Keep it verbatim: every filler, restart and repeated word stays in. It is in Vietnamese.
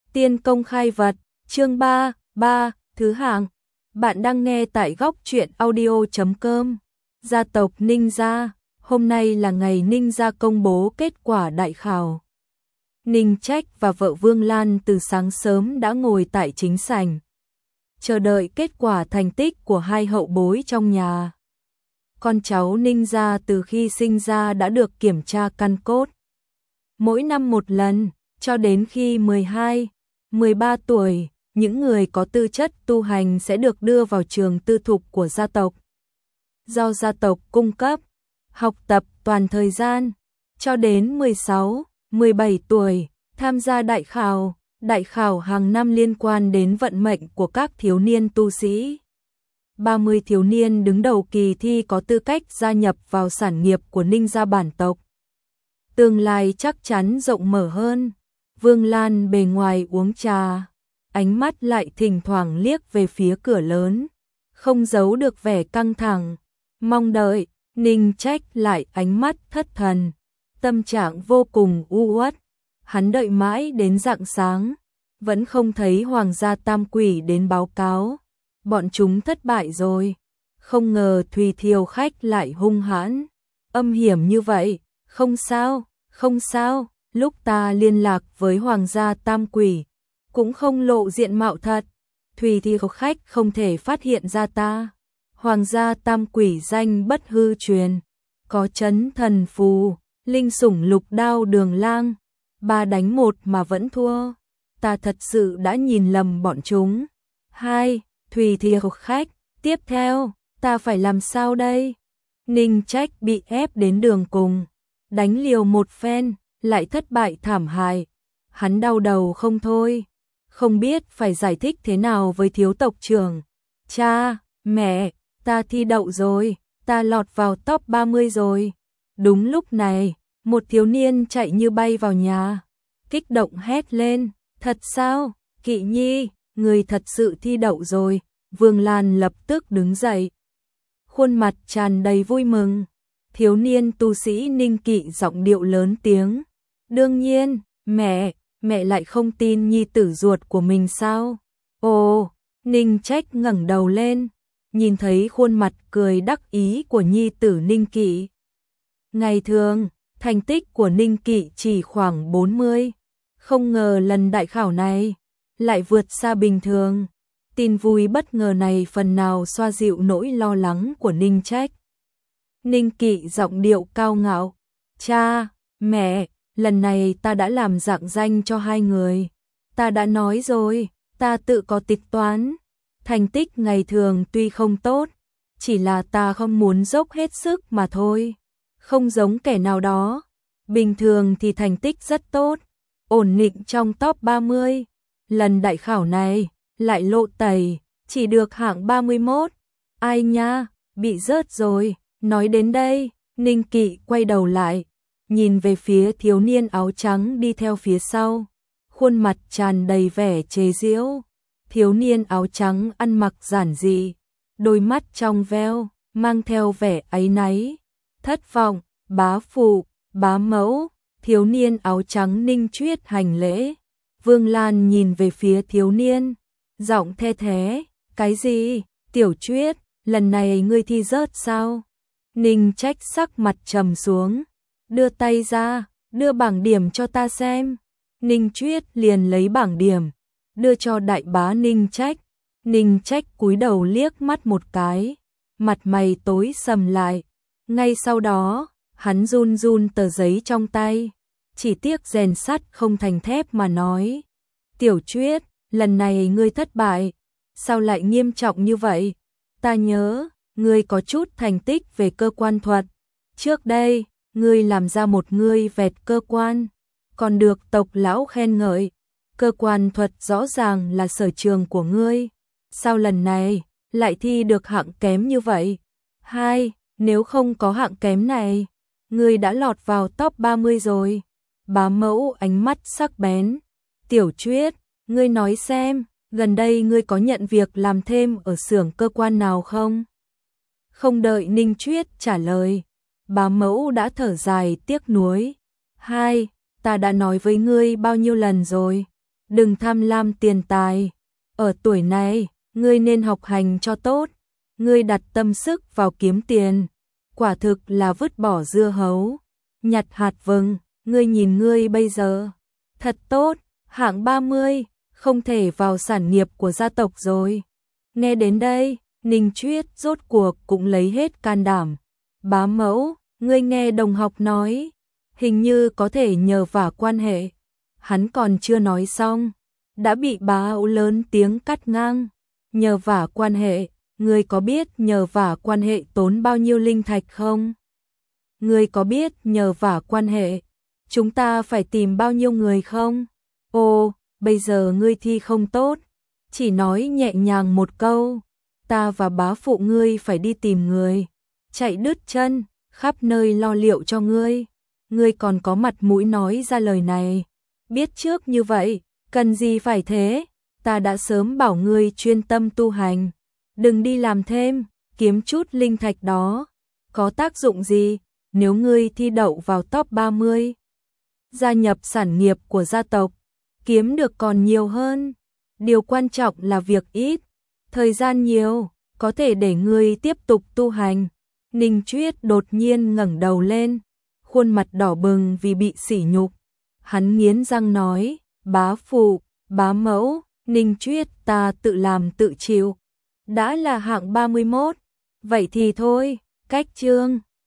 Tiên công khai vật, chương ba, ba, thứ hạng. Bạn đang nghe tại góc truyện audio chấm com. Gia tộc Ninh Gia, hôm nay là ngày Ninh Gia công bố kết quả đại khảo. Ninh Trách và vợ Vương Lan từ sáng sớm đã ngồi tại chính sảnh, chờ đợi kết quả thành tích của hai hậu bối trong nhà. Con cháu Ninh Gia từ khi sinh ra đã được kiểm tra căn cốt. Mỗi năm một lần, cho đến khi mười hai, mười ba tuổi, những người có tư chất tu hành sẽ được đưa vào trường tư thục của gia tộc. Do gia tộc cung cấp, học tập toàn thời gian, cho đến mười sáu, mười bảy tuổi, tham gia đại khảo. Đại khảo hàng năm liên quan đến vận mệnh của các thiếu niên tu sĩ. ba mươi thiếu niên đứng đầu kỳ thi có tư cách gia nhập vào sản nghiệp của Ninh Gia bản tộc. Tương lai chắc chắn rộng mở hơn. Vương Lan bề ngoài uống trà, ánh mắt lại thỉnh thoảng liếc về phía cửa lớn, không giấu được vẻ căng thẳng, mong đợi. Ninh Trách lại ánh mắt thất thần, tâm trạng vô cùng u uất. Hắn đợi mãi đến rạng sáng, vẫn không thấy Hoàng gia Tam Quỷ đến báo cáo, bọn chúng thất bại rồi. Không ngờ Thùy Thiều khách lại hung hãn, âm hiểm như vậy. Không sao, không sao, lúc ta liên lạc với Hoàng gia Tam Quỷ, cũng không lộ diện mạo thật. Thùy Thiều khách không thể phát hiện ra ta. Hoàng gia Tam Quỷ danh bất hư truyền, có chấn thần phù, linh sủng lục đao đường lang, ba đánh một mà vẫn thua. Ta thật sự đã nhìn lầm bọn chúng. Hai, Thùy Thiều khách, tiếp theo, ta phải làm sao đây? Ninh Trách bị ép đến đường cùng, đánh liều một phen, lại thất bại thảm hại. Hắn đau đầu không thôi, không biết phải giải thích thế nào với thiếu tộc trưởng. Cha, mẹ, ta thi đậu rồi, ta lọt vào top ba mươi rồi. Đúng lúc này, một thiếu niên chạy như bay vào nhà, kích động hét lên. Thật sao, Kỵ Nhi, người thật sự thi đậu rồi. Vương Lan lập tức đứng dậy, khuôn mặt tràn đầy vui mừng. Thiếu niên tu sĩ Ninh Kỵ giọng điệu lớn tiếng. Đương nhiên, mẹ, mẹ lại không tin nhi tử ruột của mình sao? Ồ, Ninh Trách ngẩng đầu lên, nhìn thấy khuôn mặt cười đắc ý của nhi tử Ninh Kỵ. Ngày thường, thành tích của Ninh Kỵ chỉ khoảng bốn mươi. Không ngờ lần đại khảo này lại vượt xa bình thường. Tin vui bất ngờ này phần nào xoa dịu nỗi lo lắng của Ninh Trách. Ninh Kỵ giọng điệu cao ngạo. Cha, mẹ, lần này ta đã làm rạng danh cho hai người. Ta đã nói rồi, ta tự có tính toán. Thành tích ngày thường tuy không tốt, chỉ là ta không muốn dốc hết sức mà thôi. Không giống kẻ nào đó, bình thường thì thành tích rất tốt, ổn định trong top ba mươi. Lần đại khảo này lại lộ tẩy, chỉ được hạng ba mươi mốt. Ai nha, bị rớt rồi. Nói đến đây, Ninh Kỵ quay đầu lại, nhìn về phía thiếu niên áo trắng đi theo phía sau, khuôn mặt tràn đầy vẻ chế giễu. Thiếu niên áo trắng ăn mặc giản dị, đôi mắt trong veo, mang theo vẻ áy náy, thất vọng. Bá phụ, bá mẫu. Thiếu niên áo trắng Ninh Chuyết hành lễ. Vương Lan nhìn về phía thiếu niên, giọng the thế. Cái gì, Tiểu Chuyết, lần này ngươi thi rớt sao? Ninh Trách sắc mặt trầm xuống, đưa tay ra, đưa bảng điểm cho ta xem. Ninh Chuyết liền lấy bảng điểm, đưa cho đại bá Ninh Trách. Ninh Trách cúi đầu liếc mắt một cái, mặt mày tối sầm lại. Ngay sau đó, hắn run run tờ giấy trong tay, chỉ tiếc rèn sắt không thành thép mà nói. Tiểu Chuyết, lần này ngươi thất bại, sao lại nghiêm trọng như vậy? Ta nhớ, ngươi có chút thành tích về cơ quan thuật. Trước đây, ngươi làm ra một ngươi vẹt cơ quan, còn được tộc lão khen ngợi. Cơ quan thuật rõ ràng là sở trường của ngươi. Sao lần này, lại thi được hạng kém như vậy? Hai, nếu không có hạng kém này, ngươi đã lọt vào top ba mươi rồi. Bá mẫu ánh mắt sắc bén. Tiểu Chuyết, ngươi nói xem, gần đây ngươi có nhận việc làm thêm ở xưởng cơ quan nào không? Không đợi Ninh Chuyết trả lời, bá mẫu đã thở dài tiếc nuối. Hai, ta đã nói với ngươi bao nhiêu lần rồi, đừng tham lam tiền tài. Ở tuổi này, ngươi nên học hành cho tốt, ngươi đặt tâm sức vào kiếm tiền, quả thực là vứt bỏ dưa hấu, nhặt hạt vừng, ngươi nhìn ngươi bây giờ, thật tốt, hạng ba mươi, không thể vào sản nghiệp của gia tộc rồi. Nghe đến đây, Ninh Chuyết rốt cuộc cũng lấy hết can đảm. Bá mẫu, ngươi nghe đồng học nói, hình như có thể nhờ vả quan hệ. Hắn còn chưa nói xong, đã bị bá ấu lớn tiếng cắt ngang. Nhờ vả quan hệ, ngươi có biết nhờ vả quan hệ tốn bao nhiêu linh thạch không? Ngươi có biết nhờ vả quan hệ, chúng ta phải tìm bao nhiêu người không? Ồ, bây giờ ngươi thi không tốt, chỉ nói nhẹ nhàng một câu, ta và bá phụ ngươi phải đi tìm người, chạy đứt chân, khắp nơi lo liệu cho ngươi. Ngươi còn có mặt mũi nói ra lời này, biết trước như vậy, cần gì phải thế, ta đã sớm bảo ngươi chuyên tâm tu hành, đừng đi làm thêm, kiếm chút linh thạch đó, có tác dụng gì, nếu ngươi thi đậu vào top ba mươi, gia nhập sản nghiệp của gia tộc, kiếm được còn nhiều hơn, điều quan trọng là việc ít, thời gian nhiều, có thể để ngươi tiếp tục tu hành. Ninh Chuyết đột nhiên ngẩng đầu lên, khuôn mặt đỏ bừng vì bị sỉ nhục. Hắn nghiến răng nói, bá phụ, bá mẫu, Ninh Chuyết ta tự làm tự chịu. Đã là hạng ba mươi mốt, vậy thì thôi, cách chương.